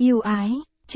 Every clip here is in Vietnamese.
Yêu ái,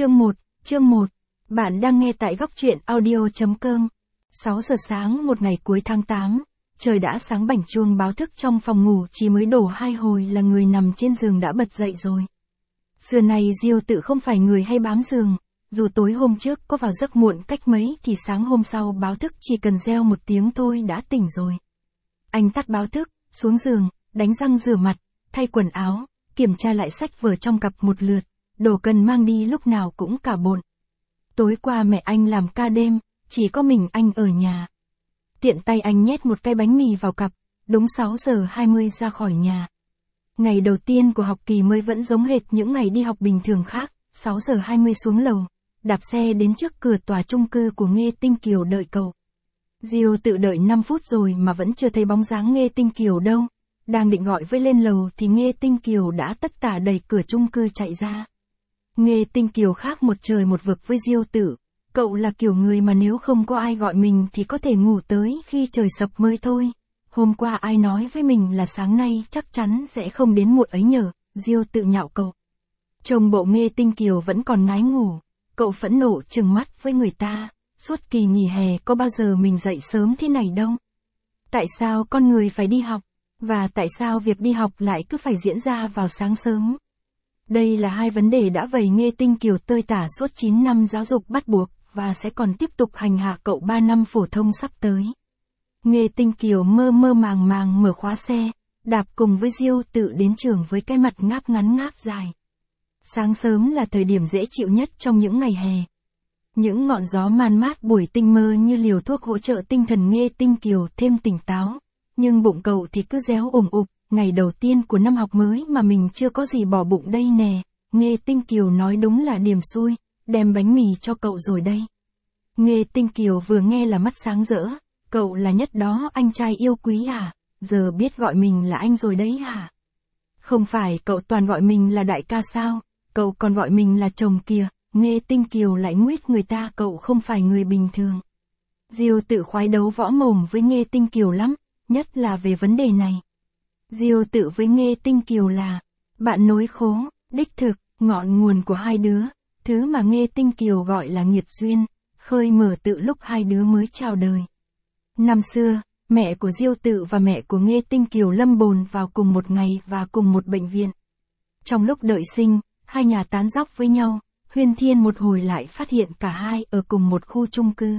chương 1. Bạn đang nghe tại góc truyện audio.com. 6 giờ sáng một ngày cuối tháng 8, trời đã sáng bảnh chuông báo thức trong phòng ngủ chỉ mới đổ 2 hồi là người nằm trên giường đã bật dậy rồi. Xưa này Diêu Tự không phải người hay bám giường, dù tối hôm trước có vào giấc muộn cách mấy thì sáng hôm sau báo thức chỉ cần reo một tiếng thôi đã tỉnh rồi. Anh tắt báo thức, xuống giường, đánh răng rửa mặt, thay quần áo, kiểm tra lại sách vở trong cặp một lượt, đồ cần mang đi lúc nào cũng cả bộn. Tối qua mẹ anh làm ca đêm, chỉ có mình anh ở nhà. Tiện tay anh nhét một cái bánh mì vào cặp, đúng 6 giờ 20 ra khỏi nhà. Ngày đầu tiên của học kỳ mới vẫn giống hệt những ngày đi học bình thường khác, 6 giờ 20 xuống lầu, đạp xe đến trước cửa tòa chung cư của Nghê Tinh Kiều đợi cậu. Diêu Tự đợi 5 phút rồi mà vẫn chưa thấy bóng dáng Nghê Tinh Kiều đâu. Đang định gọi với lên lầu thì Nghê Tinh Kiều đã tất tả đẩy cửa chung cư chạy ra. Nghê Tinh Kiều khác một trời một vực với Diêu Tự. Cậu là kiểu người mà nếu không có ai gọi mình thì có thể ngủ tới khi trời sập mới thôi. Hôm qua ai nói với mình là sáng nay chắc chắn sẽ không đến muộn ấy nhờ, Diêu Tự nhạo cậu. Trông bộ Nghê Tinh Kiều vẫn còn ngái ngủ, cậu phẫn nộ trừng mắt với người ta. Suốt kỳ nghỉ hè có bao giờ mình dậy sớm thế này đâu. Tại sao con người phải đi học? Và tại sao việc đi học lại cứ phải diễn ra vào sáng sớm? Đây là hai vấn đề đã vầy Nghê Tinh Kiều tơi tả suốt 9 năm giáo dục bắt buộc, và sẽ còn tiếp tục hành hạ cậu 3 năm phổ thông sắp tới. Nghê Tinh Kiều mơ mơ màng màng mở khóa xe, đạp cùng với Diêu Tự đến trường với cái mặt ngáp ngắn ngáp dài. Sáng sớm là thời điểm dễ chịu nhất trong những ngày hè. Những ngọn gió man mát buổi tinh mơ như liều thuốc hỗ trợ tinh thần Nghê Tinh Kiều thêm tỉnh táo. Nhưng bụng cậu thì cứ réo ủng ục, ngày đầu tiên của năm học mới mà mình chưa có gì bỏ bụng đây nè. Nghê Tinh Kiều nói đúng là điềm xui, đem bánh mì cho cậu rồi đây. Nghê Tinh Kiều vừa nghe là mắt sáng rỡ, cậu là Nhất đó anh trai yêu quý à, giờ biết gọi mình là anh rồi đấy à. Không phải cậu toàn gọi mình là đại ca sao, cậu còn gọi mình là chồng kìa. Nghê Tinh Kiều lại nguyết người ta cậu không phải người bình thường. Diêu Tự khoái đấu võ mồm với Nghê Tinh Kiều lắm, nhất là về vấn đề này. Diêu Tự với Nghê Tinh Kiều là bạn nối khố, đích thực, ngọn nguồn của hai đứa, thứ mà Nghê Tinh Kiều gọi là nghiệt duyên, khơi mở tự lúc hai đứa mới chào đời. Năm xưa, mẹ của Diêu Tự và mẹ của Nghê Tinh Kiều lâm bồn vào cùng một ngày và cùng một bệnh viện. Trong lúc đợi sinh, hai nhà tán dóc với nhau, huyên thiên một hồi lại phát hiện cả hai ở cùng một khu chung cư.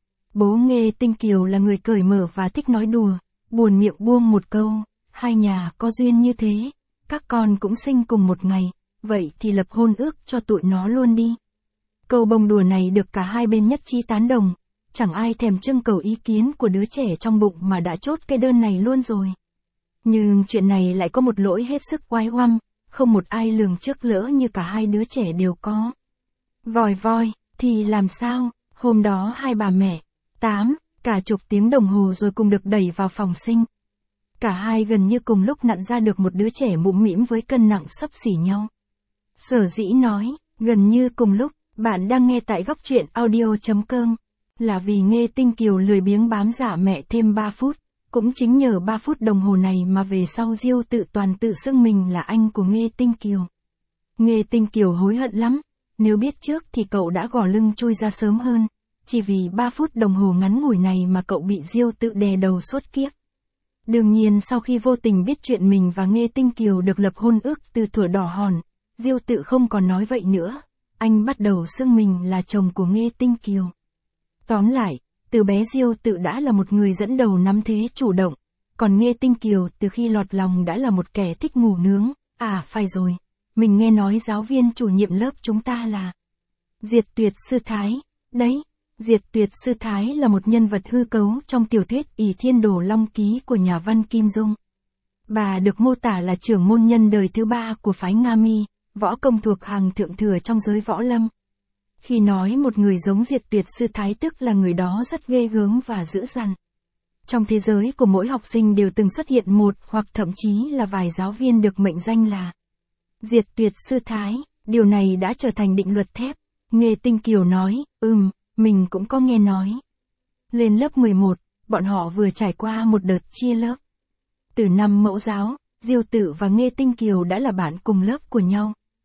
Bố Nghê Tinh Kiều là người cởi mở và thích nói đùa, buồn miệng buông một câu, hai nhà có duyên như thế, các con cũng sinh cùng một ngày, vậy thì lập hôn ước cho tụi nó luôn đi. Câu bông đùa này được cả hai bên nhất trí tán đồng, chẳng ai thèm trưng cầu ý kiến của đứa trẻ trong bụng mà đã chốt cái đơn này luôn rồi. Nhưng chuyện này lại có một lỗi hết sức oái oăm, không một ai lường trước lỡ như cả hai đứa trẻ đều có. Vòi voi, thì làm sao, hôm đó hai bà mẹ, cả chục tiếng đồng hồ rồi cùng được đẩy vào phòng sinh. Cả hai gần như cùng lúc nặn ra được một đứa trẻ mũm mĩm với cân nặng xấp xỉ nhau. Sở dĩ nói, gần như cùng lúc, bạn đang nghe tại góc truyện audio.com, là vì Nghê Tinh Kiều lười biếng bám giả mẹ thêm 3 phút. Cũng chính nhờ 3 phút đồng hồ này mà về sau Diêu Tự toàn tự xưng mình là anh của Nghê Tinh Kiều. Nghê Tinh Kiều hối hận lắm, nếu biết trước thì cậu đã gò lưng chui ra sớm hơn, chỉ vì 3 phút đồng hồ ngắn ngủi này mà cậu bị Diêu Tự đè đầu suốt kiếp. Đương nhiên sau khi vô tình biết chuyện mình và Nghê Tinh Kiều được lập hôn ước từ thuở đỏ hòn, Diêu Tự không còn nói vậy nữa, anh bắt đầu xưng mình là chồng của Nghê Tinh Kiều. Tóm lại, từ bé Diêu Tự đã là một người dẫn đầu nắm thế chủ động, còn Nghê Tinh Kiều từ khi lọt lòng đã là một kẻ thích ngủ nướng. À phải rồi, mình nghe nói giáo viên chủ nhiệm lớp chúng ta là Diệt Tuyệt Sư Thái, đấy, Diệt Tuyệt Sư Thái là một nhân vật hư cấu trong tiểu thuyết Ỷ Thiên Đồ Long Ký của nhà văn Kim Dung. Bà được mô tả là trưởng môn nhân đời thứ 3 của phái Nga Mi, võ công thuộc hàng thượng thừa trong giới võ lâm. Khi nói một người giống Diệt Tuyệt Sư Thái tức là người đó rất ghê gớm và dữ dằn. Trong thế giới của mỗi học sinh đều từng xuất hiện một hoặc thậm chí là vài giáo viên được mệnh danh là Diệt Tuyệt Sư Thái, điều này đã trở thành định luật thép. Nghê Tinh Kiều nói, mình cũng có nghe nói. Lên lớp 11, bọn họ vừa trải qua một đợt chia lớp. Từ năm mẫu giáo, Diêu Tự và Nghê Tinh Kiều đã là bạn cùng lớp của nhau.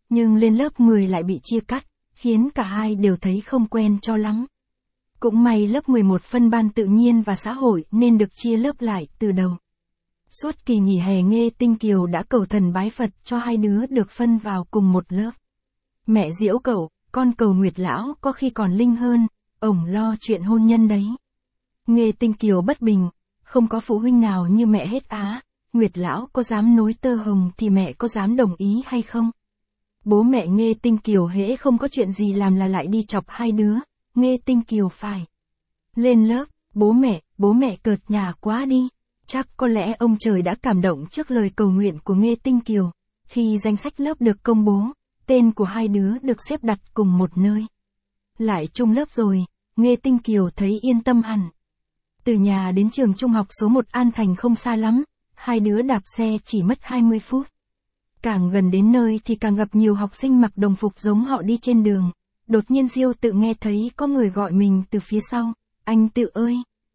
nhưng lên lớp 10 lại bị chia cắt, khiến cả hai đều thấy không quen cho lắm. Cũng may lớp 11 phân ban tự nhiên và xã hội nên được chia lớp lại từ đầu. Suốt kỳ nghỉ hè Nghê Tinh Kiều đã cầu thần bái Phật cho hai đứa được phân vào cùng một lớp. Mẹ giễu cậu, con cầu Nguyệt lão có khi còn linh hơn, ổng lo chuyện hôn nhân đấy. Nghê Tinh Kiều bất bình, không có phụ huynh nào như mẹ hết á, Nguyệt lão có dám nối tơ hồng thì mẹ có dám đồng ý hay không? Bố mẹ Nghê Tinh Kiều hễ không có chuyện gì làm là lại đi chọc hai đứa, Nghê Tinh Kiều phải lên lớp, bố mẹ cợt nhả quá đi. Chắc có lẽ ông trời đã cảm động trước lời cầu nguyện của Nghê Tinh Kiều, khi danh sách lớp được công bố, tên của hai đứa được xếp đặt cùng một nơi. Lại chung lớp rồi, Nghê Tinh Kiều thấy yên tâm hẳn. Từ nhà đến trường trung học số 1 An Thành không xa lắm, hai đứa đạp xe chỉ mất 20 phút. Càng gần đến nơi thì càng gặp nhiều học sinh mặc đồng phục giống họ đi trên đường. Đột nhiên Diêu Tự nghe thấy có người gọi mình từ phía sau, anh Tự ơi!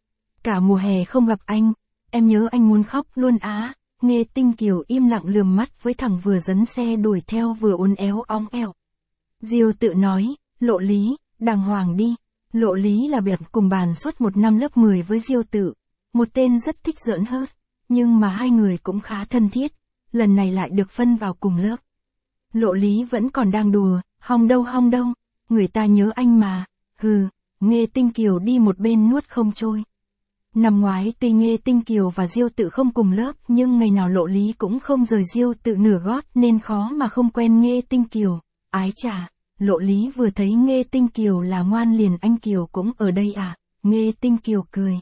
Cả mùa hè không gặp anh, em nhớ anh muốn khóc luôn á. Nghê Tinh Kiều im lặng lườm mắt với thằng vừa dấn xe đuổi theo vừa uốn éo óng eo. Diêu Tự nói, Lộ Lý, đàng hoàng đi. Lộ Lý là biệt cùng bàn suốt một năm lớp 10 với Diêu Tự, một tên rất thích giỡn hớt, nhưng mà hai người cũng khá thân thiết, lần này lại được phân vào cùng lớp. Lộ Lý vẫn còn đang đùa, hong đâu, người ta nhớ anh mà, hừ, Nghê Tinh Kiều đi một bên nuốt không trôi. Năm ngoái tuy Nghê Tinh Kiều và Diêu Tự không cùng lớp nhưng ngày nào Lộ Lý cũng không rời Diêu Tự nửa gót nên khó mà không quen Nghê Tinh Kiều. Ái chà, Lộ Lý vừa thấy Nghê Tinh Kiều là ngoan liền, anh Kiều cũng ở đây à? Nghê Tinh Kiều cười.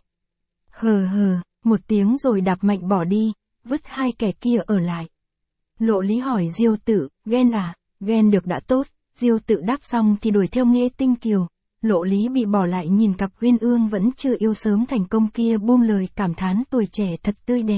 Hờ, một tiếng rồi đạp mạnh bỏ đi, vứt hai kẻ kia ở lại. Lộ Lý hỏi Diêu Tự, ghen à? Ghen được đã tốt. Diêu Tự đáp xong thì đuổi theo Nghê Tinh Kiều. Lộ Lý bị bỏ lại nhìn cặp uyên ương vẫn chưa yêu sớm thành công kia buông lời cảm thán tuổi trẻ thật tươi đẹp.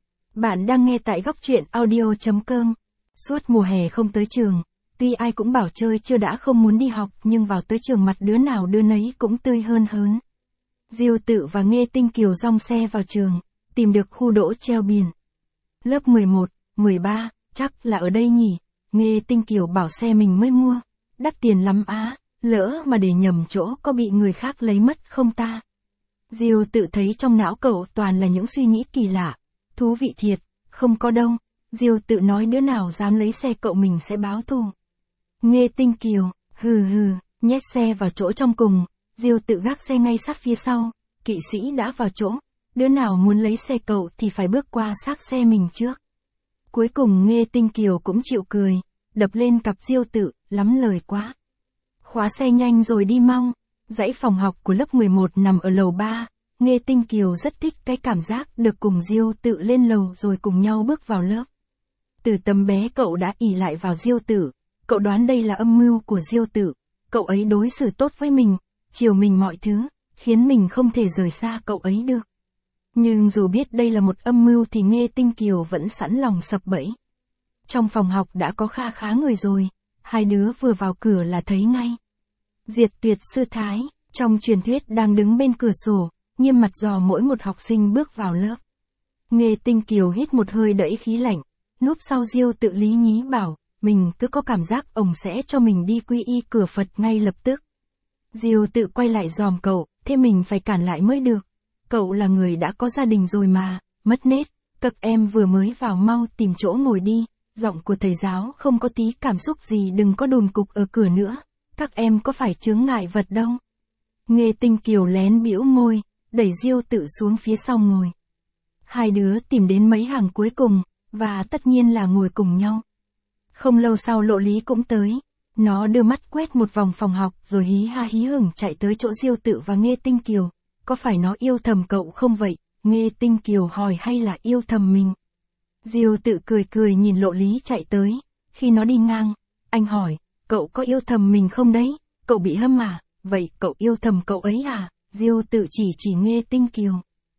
Bạn đang nghe tại góc truyện audio.com. Suốt mùa hè không tới trường, tuy ai cũng bảo chơi chưa đã không muốn đi học nhưng vào tới trường mặt đứa nào đứa nấy cũng tươi hơn hớn. Diêu Tự và Nghê Tinh Kiều dong xe vào trường, tìm được khu đỗ treo biển. Lớp 11, 13, chắc là ở đây nhỉ? Nghê Tinh Kiều bảo xe mình mới mua, đắt tiền lắm á. Lỡ mà để nhầm chỗ có bị người khác lấy mất không ta? Diêu Tự thấy trong não cậu toàn là những suy nghĩ kỳ lạ. Thú vị thiệt, không có đâu. Diêu Tự nói đứa nào dám lấy xe cậu mình sẽ báo thù. Nghê Tinh Kiều, hừ, nhét xe vào chỗ trong cùng. Diêu Tự gác xe ngay sát phía sau. Kỵ sĩ đã vào chỗ. Đứa nào muốn lấy xe cậu thì phải bước qua xác xe mình trước. Cuối cùng Nghê Tinh Kiều cũng chịu cười. Đập lên cặp Diêu Tự, lắm lời quá. Khóa xe nhanh rồi đi mau. Dãy phòng học của lớp 11 nằm ở lầu 3. Nghê Tinh Kiều rất thích cái cảm giác được cùng Diêu Tự lên lầu rồi cùng nhau bước vào lớp. Từ tấm bé cậu đã ỷ lại vào Diêu Tự. Cậu đoán đây là âm mưu của Diêu Tự. Cậu ấy đối xử tốt với mình, chiều mình mọi thứ, khiến mình không thể rời xa cậu ấy được. Nhưng dù biết đây là một âm mưu thì Nghê Tinh Kiều vẫn sẵn lòng sập bẫy. Trong phòng học đã có khá người rồi. Hai đứa vừa vào cửa là thấy ngay. Diệt Tuyệt Sư Thái, trong truyền thuyết đang đứng bên cửa sổ, nghiêm mặt dò mỗi một học sinh bước vào lớp. Nghê Tinh Kiều hít một hơi đẩy khí lạnh, núp sau Diêu Tự lý nhí bảo, mình cứ có cảm giác ông sẽ cho mình đi quy y cửa Phật ngay lập tức. Diêu Tự quay lại dòm cậu, thế mình phải cản lại mới được. Cậu là người đã có gia đình rồi mà, mất nết, các em vừa mới vào mau tìm chỗ ngồi đi. Giọng của thầy giáo không có tí cảm xúc gì, đừng có đùn cục ở cửa nữa. Các em có phải chướng ngại vật đâu. Nghê Tinh Kiều lén bĩu môi, đẩy Diêu Tự xuống phía sau ngồi. Hai đứa tìm đến mấy hàng cuối cùng, và tất nhiên là ngồi cùng nhau. Không lâu sau Lộ Lý cũng tới. Nó đưa mắt quét một vòng phòng học rồi hí ha hí hửng chạy tới chỗ Diêu Tự và Nghê Tinh Kiều. Có phải nó yêu thầm cậu không vậy? Nghê Tinh Kiều hỏi hay là yêu thầm mình? Diêu Tự cười nhìn Lộ Lý chạy tới. Khi nó đi ngang, anh hỏi, cậu có yêu thầm mình không đấy? Cậu bị hâm à? Vậy cậu yêu thầm cậu ấy à? Diêu Tự chỉ Nghê Tinh Kiều.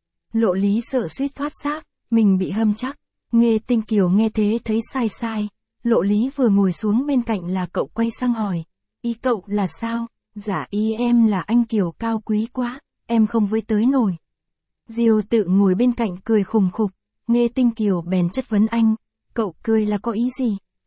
Lộ Lý sợ suýt thoát xác, mình bị hâm chắc. Nghê Tinh Kiều nghe thế thấy sai. Lộ Lý vừa ngồi xuống bên cạnh là cậu quay sang hỏi, ý cậu là sao? Dạ ý em là anh Kiều cao quý quá, em không với tới nổi. Diêu Tự ngồi bên cạnh cười khùng khục. Nghê Tinh Kiều bèn chất vấn anh, cậu cười là có ý gì?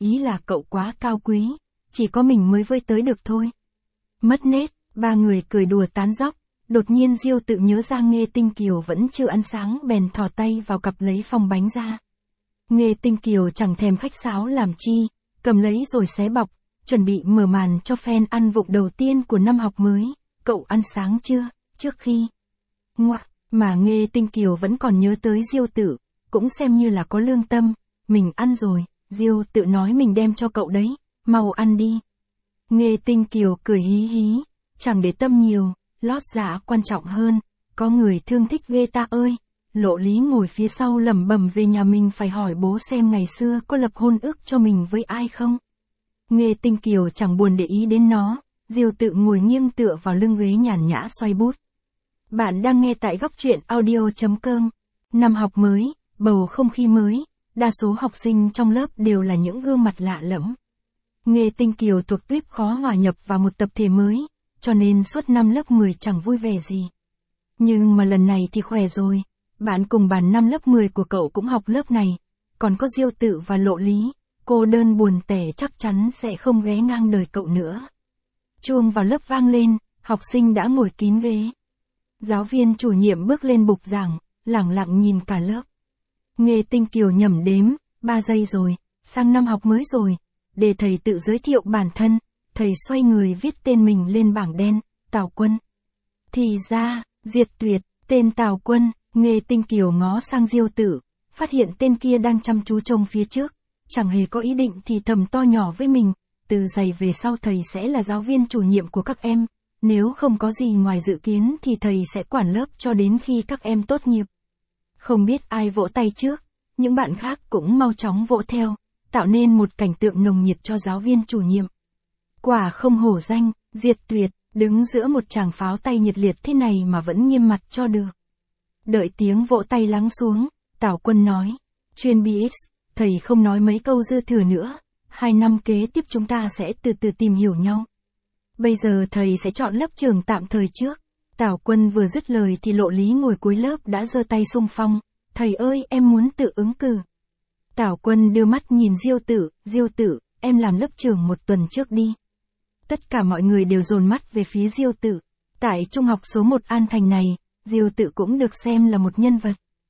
ý là cậu quá cao quý, chỉ có mình mới với tới được thôi. Mất nết, ba người cười đùa tán dóc, đột nhiên Diêu Tự nhớ ra Nghê Tinh Kiều vẫn chưa ăn sáng bèn thò tay vào cặp lấy phong bánh ra. Nghê Tinh Kiều chẳng thèm khách sáo làm chi, cầm lấy rồi xé bọc, chuẩn bị mở màn cho fan ăn vụng đầu tiên của năm học mới. Cậu ăn sáng chưa, trước khi? Ngoạ, mà Nghê Tinh Kiều vẫn còn nhớ tới Diêu Tự, cũng xem như là có lương tâm. Mình ăn rồi, Diêu Tự nói mình đem cho cậu đấy, mau ăn đi. Nghê Tinh Kiều cười hí hí, chẳng để tâm nhiều, lót dạ quan trọng hơn, có người thương thích ghê ta ơi. Lộ Lý ngồi phía sau lẩm bẩm về nhà mình phải hỏi bố xem ngày xưa có lập hôn ước cho mình với ai không. Nghê Tinh Kiều chẳng buồn để ý đến nó, Diêu Tự ngồi nghiêng tựa vào lưng ghế nhàn nhã xoay bút. Bạn đang nghe tại góc truyện audio.com. Năm học mới, bầu không khí mới, đa số học sinh trong lớp đều là những gương mặt lạ lẫm. Nghê Tinh Kiều thuộc tuýp khó hòa nhập vào một tập thể mới, cho nên suốt năm lớp 10 chẳng vui vẻ gì. Nhưng mà lần này thì khỏe rồi, bạn cùng bàn năm lớp 10 của cậu cũng học lớp này, còn có Diêu Tự và Lộ Lý, cô đơn buồn tẻ chắc chắn sẽ không ghé ngang đời cậu nữa. Chuông vào lớp vang lên, học sinh đã ngồi kín ghế. Giáo viên chủ nhiệm bước lên bục giảng, lẳng lặng nhìn cả lớp. Nghê Tinh Kiều nhẩm đếm, 3 giây rồi, sang năm học mới rồi, để thầy tự giới thiệu bản thân. Thầy xoay người viết tên mình lên bảng đen, Tào Quân. Thì ra, Diệt Tuyệt, tên Tào Quân. Nghê Tinh Kiều ngó sang Diêu Tự, phát hiện tên kia đang chăm chú trông phía trước, chẳng hề có ý định thì thầm to nhỏ với mình, từ giày về sau thầy sẽ là giáo viên chủ nhiệm của các em, nếu không có gì ngoài dự kiến thì thầy sẽ quản lớp cho đến khi các em tốt nghiệp. Không biết ai vỗ tay trước, những bạn khác cũng mau chóng vỗ theo, tạo nên một cảnh tượng nồng nhiệt cho giáo viên chủ nhiệm. Quả không hổ danh, Diệt Tuyệt, đứng giữa một tràng pháo tay nhiệt liệt thế này mà vẫn nghiêm mặt cho được. Đợi tiếng vỗ tay lắng xuống, Tào Quân nói, chuyên BX, thầy không nói mấy câu dư thừa nữa, 2 năm kế tiếp chúng ta sẽ từ từ tìm hiểu nhau. Bây giờ thầy sẽ chọn lớp trường tạm thời trước. Tào Quân vừa dứt lời thì Lộ Lý ngồi cuối lớp đã giơ tay xung phong, thầy ơi em muốn tự ứng cử. Tào Quân đưa mắt nhìn Diêu Tự, em làm lớp trưởng 1 tuần trước đi. Tất cả mọi người đều dồn mắt về phía Diêu Tự. Tại trung học số 1 An Thành này, Diêu Tự cũng được xem là một nhân vật.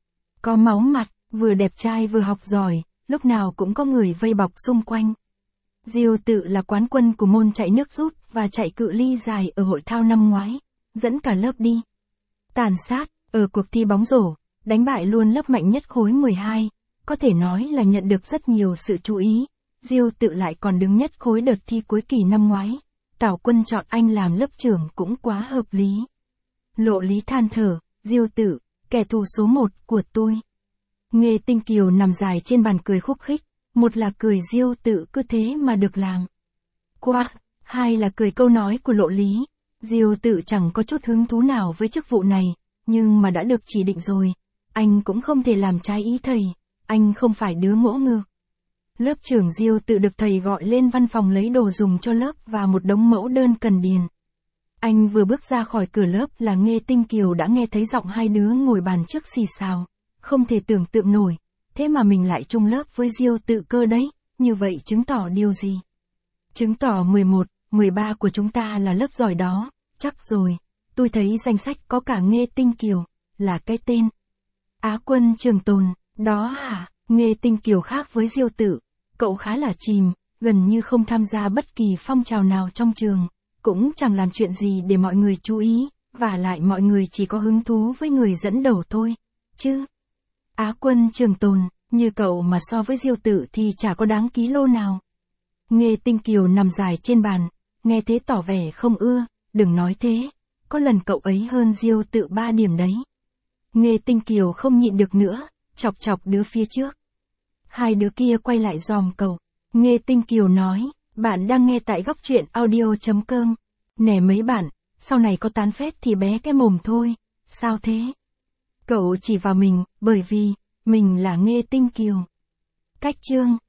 Có máu mặt, vừa đẹp trai vừa học giỏi, lúc nào cũng có người vây bọc xung quanh. Diêu Tự là quán quân của môn chạy nước rút và chạy cự ly dài ở hội thao năm ngoái, dẫn cả lớp đi tàn sát, ở cuộc thi bóng rổ, đánh bại luôn lớp mạnh nhất khối 12, có thể nói là nhận được rất nhiều sự chú ý. Diêu Tự lại còn đứng nhất khối đợt thi cuối kỳ năm ngoái. Tào Quân chọn anh làm lớp trưởng cũng quá hợp lý. Lộ Lý than thở, Diêu Tự, kẻ thù số 1 của tôi. Nghê Tinh Kiều nằm dài trên bàn cười khúc khích, một là cười Diêu Tự cứ thế mà được làm qua, hai là cười câu nói của Lộ Lý. Diêu Tự chẳng có chút hứng thú nào với chức vụ này, nhưng mà đã được chỉ định rồi, anh cũng không thể làm trái ý thầy, anh không phải đứa ngỗ ngược. Lớp trưởng Diêu Tự được thầy gọi lên văn phòng lấy đồ dùng cho lớp và một đống mẫu đơn cần điền. Anh vừa bước ra khỏi cửa lớp là Nghê Tinh Kiều đã nghe thấy giọng hai đứa ngồi bàn trước xì xào, không thể tưởng tượng nổi, thế mà mình lại chung lớp với Diêu Tự cơ đấy, như vậy chứng tỏ điều gì? Chứng tỏ 11, 13 của chúng ta là lớp giỏi đó, chắc rồi, tôi thấy danh sách có cả Nghê Tinh Kiều, là cái tên Á quân trường tồn, đó hả? Nghê Tinh Kiều khác với Diêu Tự, cậu khá là chìm, gần như không tham gia bất kỳ phong trào nào trong trường, cũng chẳng làm chuyện gì để mọi người chú ý, và lại mọi người chỉ có hứng thú với người dẫn đầu thôi, chứ. Á quân trường tồn, như cậu mà so với Diêu Tự thì chả có đáng ký lô nào. Nghê Tinh Kiều nằm dài trên bàn, nghe thế tỏ vẻ không ưa, đừng nói thế, có lần cậu ấy hơn Diêu Tự 3 điểm đấy. Nghê Tinh Kiều không nhịn được nữa, chọc chọc đứa phía trước. Hai đứa kia quay lại giòm cậu. Nghê Tinh Kiều nói, bạn đang nghe tại góc truyện audio.com. Nè mấy bạn, sau này có tán phét thì bé cái mồm thôi, sao thế? Cậu chỉ vào mình, bởi vì, mình là Nghê Tinh Kiều. Cách chương.